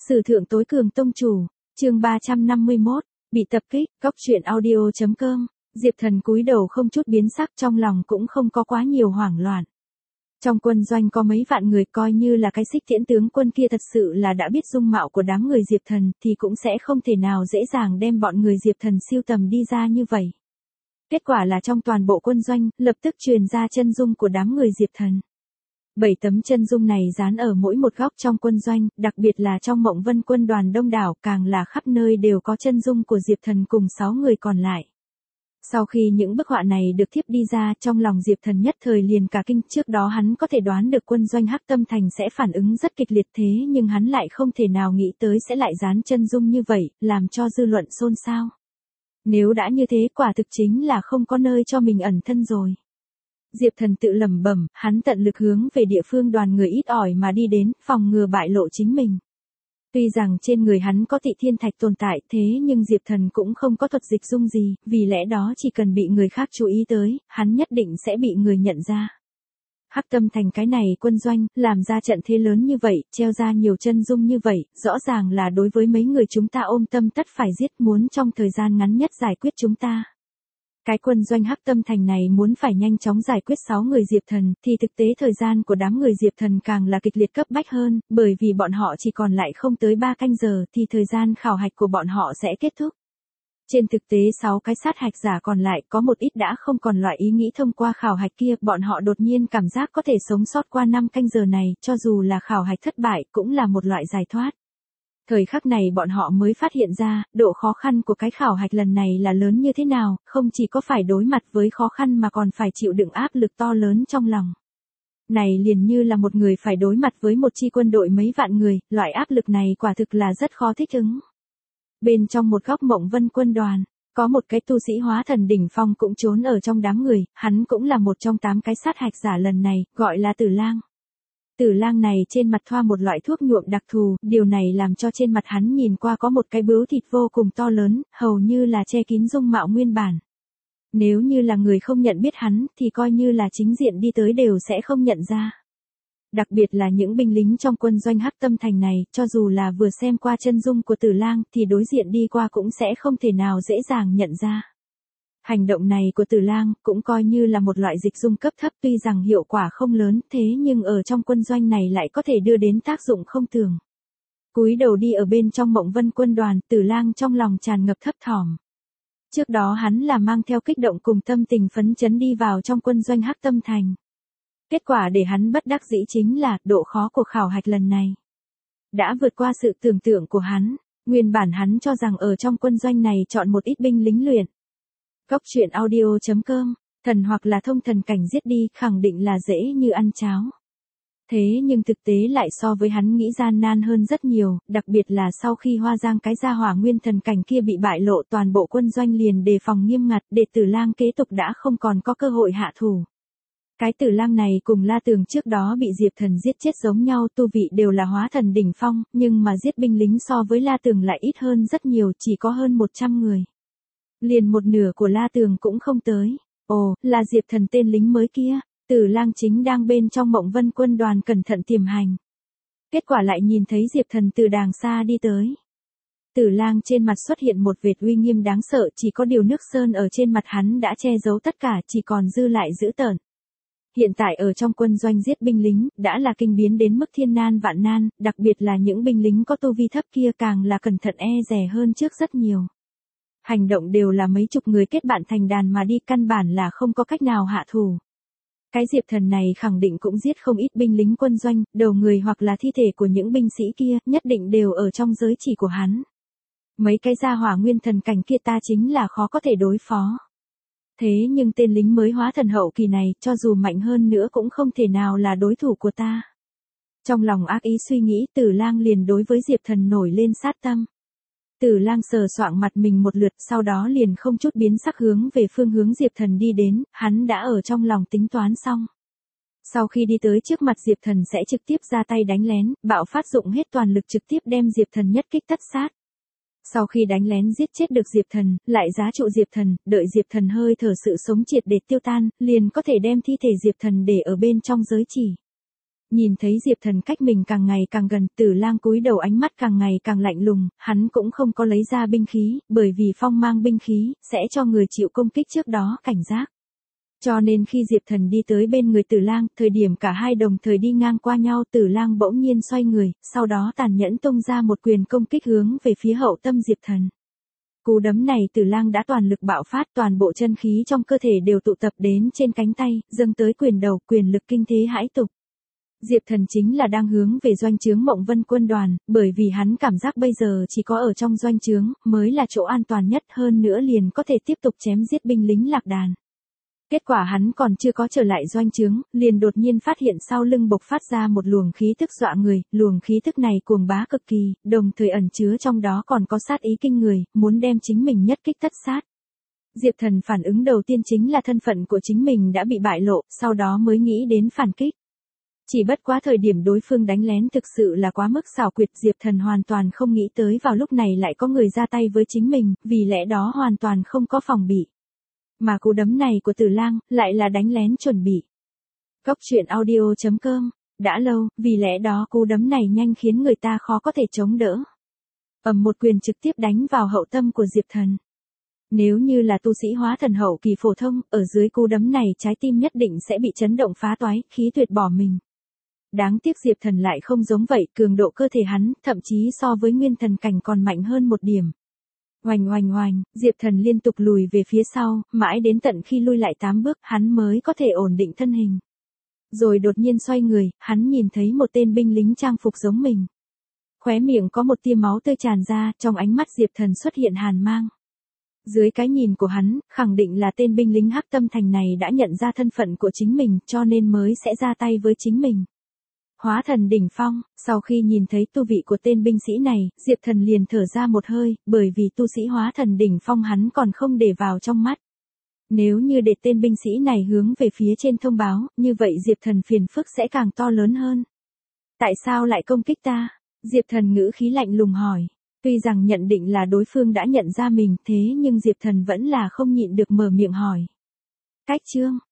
Sử thượng tối cường tông chủ, chương 351, bị tập kích, góc truyện audio.com, Diệp Thần cúi đầu không chút biến sắc, trong lòng cũng không có quá nhiều hoảng loạn. Trong quân doanh có mấy vạn người, coi như là cái Xích Tiễn tướng quân kia thật sự là đã biết dung mạo của đám người Diệp Thần thì cũng sẽ không thể nào dễ dàng đem bọn người Diệp Thần siêu tầm đi ra như vậy. Kết quả là trong toàn bộ quân doanh, lập tức truyền ra chân dung của đám người Diệp Thần. 7 tấm chân dung này dán ở mỗi một góc trong quân doanh, đặc biệt là trong Mộng Vân quân đoàn đông đảo, càng là khắp nơi đều có chân dung của Diệp Thần cùng 6 người còn lại. Sau khi những bức họa này được thiếp đi ra, trong lòng Diệp Thần nhất thời liền cả kinh. Trước đó hắn có thể đoán được quân doanh Hắc Tâm Thành sẽ phản ứng rất kịch liệt, thế nhưng hắn lại không thể nào nghĩ tới sẽ lại dán chân dung như vậy, làm cho dư luận xôn xao. Nếu đã như thế, quả thực chính là không có nơi cho mình ẩn thân rồi. Diệp Thần tự lẩm bẩm, hắn tận lực hướng về địa phương đoàn người ít ỏi mà đi đến, phòng ngừa bại lộ chính mình. Tuy rằng trên người hắn có Tị Thiên Thạch tồn tại, thế nhưng Diệp Thần cũng không có thuật dịch dung gì, vì lẽ đó chỉ cần bị người khác chú ý tới, hắn nhất định sẽ bị người nhận ra. Hắc Tâm Thành cái này quân doanh, làm ra trận thế lớn như vậy, treo ra nhiều chân dung như vậy, rõ ràng là đối với mấy người chúng ta ôm tâm tất phải giết, muốn trong thời gian ngắn nhất giải quyết chúng ta. Cái quân doanh Hắc Tâm Thành này muốn phải nhanh chóng giải quyết 6 người Diệp Thần, thì thực tế thời gian của đám người Diệp Thần càng là kịch liệt cấp bách hơn, bởi vì bọn họ chỉ còn lại không tới 3 canh giờ thì thời gian khảo hạch của bọn họ sẽ kết thúc. Trên thực tế 6 cái sát hạch giả còn lại có một ít đã không còn loại ý nghĩ thông qua khảo hạch kia, bọn họ đột nhiên cảm giác có thể sống sót qua 5 canh giờ này, cho dù là khảo hạch thất bại cũng là một loại giải thoát. Thời khắc này bọn họ mới phát hiện ra, độ khó khăn của cái khảo hạch lần này là lớn như thế nào, không chỉ có phải đối mặt với khó khăn mà còn phải chịu đựng áp lực to lớn trong lòng. Này liền như là một người phải đối mặt với một chi quân đội mấy vạn người, loại áp lực này quả thực là rất khó thích ứng. Bên trong một góc Mộng Vân quân đoàn, có một cái tu sĩ hóa thần đỉnh phong cũng trốn ở trong đám người, hắn cũng là một trong 8 cái sát hạch giả lần này, gọi là Tử Lang. Tử Lang này trên mặt thoa một loại thuốc nhuộm đặc thù, điều này làm cho trên mặt hắn nhìn qua có một cái bướu thịt vô cùng to lớn, hầu như là che kín dung mạo nguyên bản. Nếu như là người không nhận biết hắn, thì coi như là chính diện đi tới đều sẽ không nhận ra. Đặc biệt là những binh lính trong quân doanh Hắc Tâm Thành này, cho dù là vừa xem qua chân dung của Tử Lang, thì đối diện đi qua cũng sẽ không thể nào dễ dàng nhận ra. Hành động này của Tử Lang cũng coi như là một loại dịch dung cấp thấp, tuy rằng hiệu quả không lớn, thế nhưng ở trong quân doanh này lại có thể đưa đến tác dụng không tưởng. Cúi đầu đi ở bên trong Mộng Vân quân đoàn, Tử Lang trong lòng tràn ngập thấp thỏm. Trước đó hắn là mang theo kích động cùng tâm tình phấn chấn đi vào trong quân doanh Hắc Tâm Thành. Kết quả để hắn bất đắc dĩ chính là độ khó của khảo hạch lần này đã vượt qua sự tưởng tượng của hắn. Nguyên bản hắn cho rằng ở trong quân doanh này chọn một ít binh lính luyện. Góc truyện audio.com, thần hoặc là thông thần cảnh giết đi, khẳng định là dễ như ăn cháo. Thế nhưng thực tế lại so với hắn nghĩ gian nan hơn rất nhiều, đặc biệt là sau khi Hoa Giang cái gia hỏa nguyên thần cảnh kia bị bại lộ, toàn bộ quân doanh liền đề phòng nghiêm ngặt, để Tử Lang kế tục đã không còn có cơ hội hạ thủ. Cái Tử Lang này cùng La Tường trước đó bị Diệp Thần giết chết giống nhau, tu vị đều là hóa thần đỉnh phong, nhưng mà giết binh lính so với La Tường lại ít hơn rất nhiều, chỉ có hơn 100 người. Liền một nửa của La Tường cũng không tới. Ồ, là Diệp Thần tên lính mới kia. Tử Lang chính đang bên trong Mộng Vân quân đoàn cẩn thận tiềm hành. Kết quả lại nhìn thấy Diệp Thần từ đàng xa đi tới. Tử Lang trên mặt xuất hiện một vệt uy nghiêm đáng sợ, chỉ có điều nước sơn ở trên mặt hắn đã che giấu tất cả, chỉ còn dư lại dữ tợn. Hiện tại ở trong quân doanh giết binh lính, đã là kinh biến đến mức thiên nan vạn nan, đặc biệt là những binh lính có tu vi thấp kia càng là cẩn thận e dè hơn trước rất nhiều. Hành động đều là mấy chục người kết bạn thành đàn mà đi, căn bản là không có cách nào hạ thủ. Cái Diệp Thần này khẳng định cũng giết không ít binh lính quân doanh, đầu người hoặc là thi thể của những binh sĩ kia, nhất định đều ở trong giới chỉ của hắn. Mấy cái gia hỏa nguyên thần cảnh kia ta chính là khó có thể đối phó. Thế nhưng tên lính mới hóa thần hậu kỳ này, cho dù mạnh hơn nữa cũng không thể nào là đối thủ của ta. Trong lòng ác ý suy nghĩ, Tử Lang liền đối với Diệp Thần nổi lên sát tâm. Tử Lang sờ soạng mặt mình một lượt, sau đó liền không chút biến sắc hướng về phương hướng Diệp Thần đi đến, hắn đã ở trong lòng tính toán xong. Sau khi đi tới trước mặt Diệp Thần sẽ trực tiếp ra tay đánh lén, bạo phát dụng hết toàn lực trực tiếp đem Diệp Thần nhất kích tất sát. Sau khi đánh lén giết chết được Diệp Thần, lại giá trụ Diệp Thần, đợi Diệp Thần hơi thở sự sống triệt để tiêu tan, liền có thể đem thi thể Diệp Thần để ở bên trong giới chỉ. Nhìn thấy Diệp Thần cách mình càng ngày càng gần, Tử Lang cúi đầu ánh mắt càng ngày càng lạnh lùng, hắn cũng không có lấy ra binh khí, bởi vì phong mang binh khí, sẽ cho người chịu công kích trước đó cảnh giác. Cho nên khi Diệp Thần đi tới bên người Tử Lang, thời điểm cả hai đồng thời đi ngang qua nhau, Tử Lang bỗng nhiên xoay người, sau đó tàn nhẫn tung ra một quyền công kích hướng về phía hậu tâm Diệp Thần. Cú đấm này Tử Lang đã toàn lực bạo phát, toàn bộ chân khí trong cơ thể đều tụ tập đến trên cánh tay, dâng tới quyền đầu, quyền lực kinh thế hãi tục. Diệp Thần chính là đang hướng về doanh trướng Mộng Vân quân đoàn, bởi vì hắn cảm giác bây giờ chỉ có ở trong doanh trướng mới là chỗ an toàn nhất, hơn nữa liền có thể tiếp tục chém giết binh lính lạc đàn. Kết quả hắn còn chưa có trở lại doanh trướng, liền đột nhiên phát hiện sau lưng bộc phát ra một luồng khí tức dọa người, luồng khí tức này cuồng bá cực kỳ, đồng thời ẩn chứa trong đó còn có sát ý kinh người, muốn đem chính mình nhất kích tất sát. Diệp Thần phản ứng đầu tiên chính là thân phận của chính mình đã bị bại lộ, sau đó mới nghĩ đến phản kích. Chỉ bất quá thời điểm đối phương đánh lén thực sự là quá mức xảo quyệt, Diệp Thần hoàn toàn không nghĩ tới vào lúc này lại có người ra tay với chính mình, vì lẽ đó hoàn toàn không có phòng bị. Mà cú đấm này của Tử Lang lại là đánh lén chuẩn bị. Góc truyện audio.com, đã lâu, vì lẽ đó cú đấm này nhanh khiến người ta khó có thể chống đỡ. Một quyền trực tiếp đánh vào hậu tâm của Diệp Thần. Nếu như là tu sĩ hóa thần hậu kỳ phổ thông, ở dưới cú đấm này trái tim nhất định sẽ bị chấn động phá toái, khí tuyệt bỏ mình. Đáng tiếc Diệp Thần lại không giống vậy, cường độ cơ thể hắn, thậm chí so với nguyên thần cảnh còn mạnh hơn một điểm. Oành oành oành, Diệp Thần liên tục lùi về phía sau, mãi đến tận khi lui lại 8 bước, hắn mới có thể ổn định thân hình. Rồi đột nhiên xoay người, hắn nhìn thấy một tên binh lính trang phục giống mình. Khóe miệng có một tia máu tươi tràn ra, trong ánh mắt Diệp Thần xuất hiện hàn mang. Dưới cái nhìn của hắn, khẳng định là tên binh lính Hắc Tâm Thành này đã nhận ra thân phận của chính mình, cho nên mới sẽ ra tay với chính mình. Hóa thần đỉnh phong, sau khi nhìn thấy tu vị của tên binh sĩ này, Diệp Thần liền thở ra một hơi, bởi vì tu sĩ hóa thần đỉnh phong hắn còn không để vào trong mắt. Nếu như để tên binh sĩ này hướng về phía trên thông báo, như vậy Diệp Thần phiền phức sẽ càng to lớn hơn. Tại sao lại công kích ta? Diệp Thần ngữ khí lạnh lùng hỏi. Tuy rằng nhận định là đối phương đã nhận ra mình, thế nhưng Diệp Thần vẫn là không nhịn được mở miệng hỏi. Cách chương,